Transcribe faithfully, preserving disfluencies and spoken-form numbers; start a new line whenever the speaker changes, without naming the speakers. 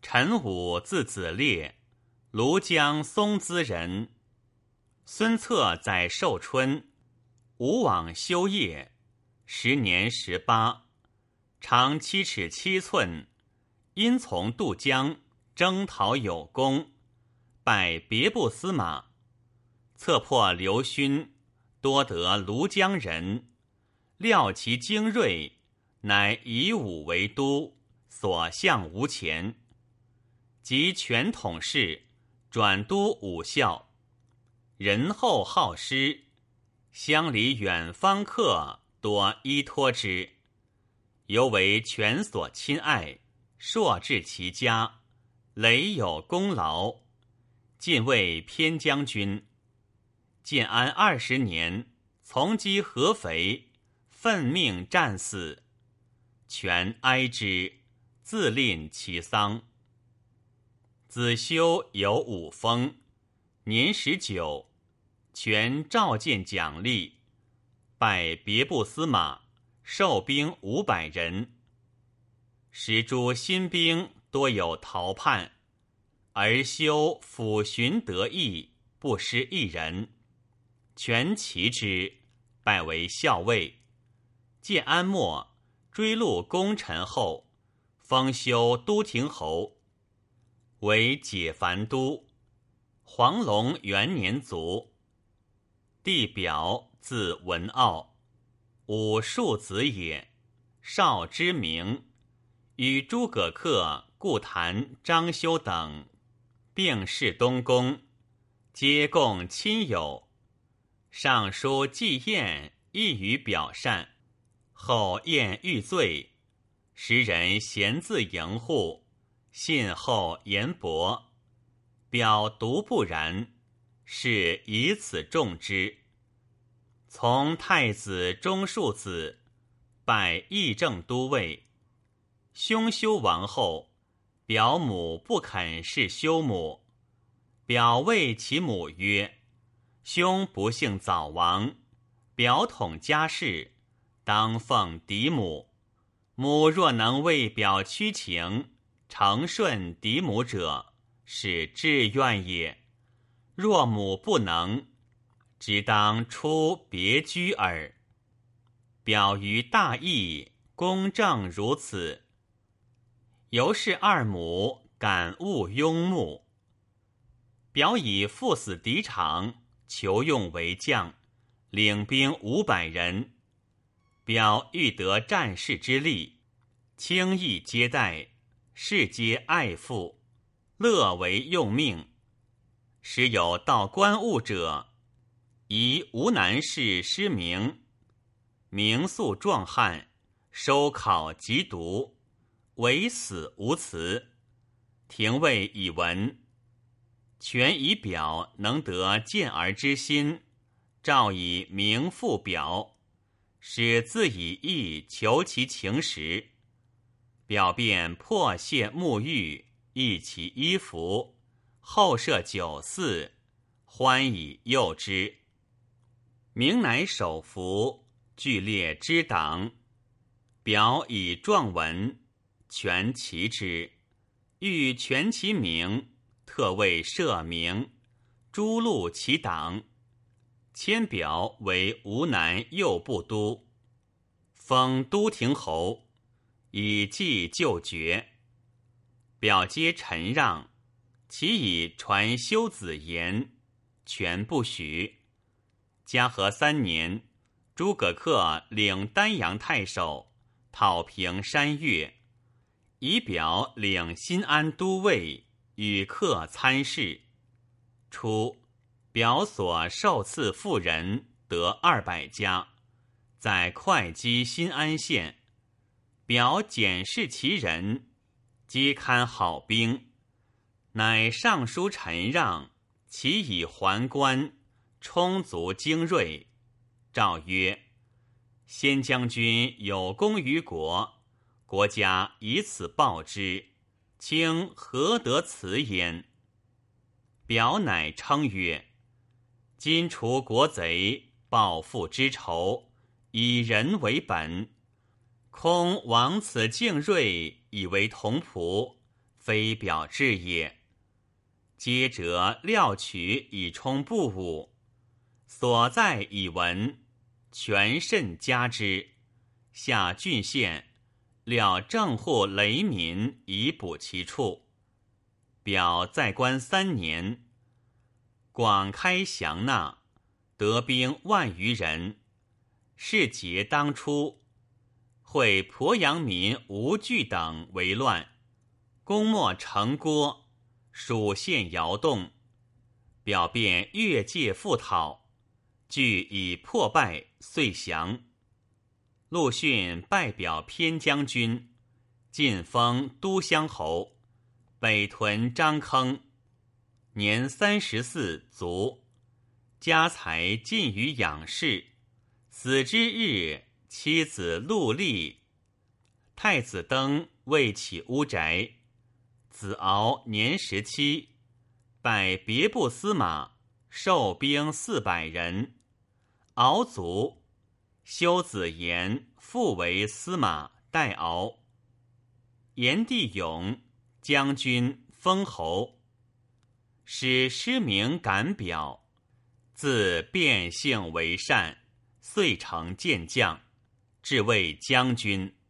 陈武字子烈，庐江松滋人。孙策在寿春，吴往修业，时年十八，长七尺七寸，因从渡江，征讨有功，拜别部司马。策破刘勋，多得庐江人，料其精锐，乃以武为都，所向无前。及权统事，转都武校，仁厚好施，乡里远方客多依托之，尤为权所亲爱，硕至其家，累有功劳，晋为偏将军。建安二十年，从击合肥，奋命战死，权哀之，自吝其丧。子修有五封，年十九，权召见奖励，拜别部司马，授兵五百人。时诸新兵多有逃叛，而修抚巡得意，不失一人。权齐之，拜为校尉。建安末，追录功臣后，封修都亭侯，为解樊都。黄龙元年卒。弟表字文傲，武庶子也，少知名，与诸葛恪、顾谭、张修等并仕东宫，皆共亲友。上书祭宴，亦于表善。后宴欲醉，时人闲自迎护，信厚言薄，表独不然，是以此重之。从太子中庶子，拜议政都尉。兄修亡后，表母不肯事修母，表谓其母曰：兄不幸早亡，表统家事，当奉嫡母。母若能为表屈情，承顺嫡母者，是志愿也；若母不能，只当出别居耳。表于大义，公正如此。由是二母感悟拥慕。表以父死敌场，求用为将，领兵五百人。表欲得战事之利，轻易接待，士皆爱附，乐为用命。时有到官务者，疑吴南氏失明，名宿壮汉，收考即读，唯死无辞。廷尉以闻，权以表能得见儿之心，诏以名复表，使自以意求其情实。表便破谢沐浴，易其衣服，后设酒肆，欢以诱之。名乃首服，据列之党。表以状文，权其之，欲权其名，特为赦名，诛戮其党。迁表为吴南右部都，封都亭侯，以继旧爵。表皆陈让，其以传修子言，权不许。嘉禾三年，诸葛恪领丹阳太守，讨平山岳，以表领新安都尉，与恪参事。初，表所受赐妇人得二百家，在会稽新安县。表检视其人，皆堪好兵，乃上书陈让，其以还官，充足精锐。诏曰：先将军有功于国，国家以此报之，卿何得辞焉？表乃称曰：今除国贼，报父之仇，以人为本，空亡此敬锐，以为同仆， 非表志也。接着料取以充布武，所在以文，全甚加之。下郡县，料正户雷民以补其处。表在官三年，广开降纳，得兵万余人。是节当初，会鄱阳民吴惧等为乱，攻没城郭，蜀县摇动。表便越界复讨，惧已破败，遂降。陆逊拜表偏将军，晋封都乡侯，北屯张坑。年三十四卒，家财尽于养士。死之日，妻子陆丽。太子登未起屋宅。子敖年十七，拜别部司马，授兵四百人。敖卒，修子延复为司马，代敖。炎帝勇将军封侯，使师名感表，自变性为善，遂成健将，至为将军。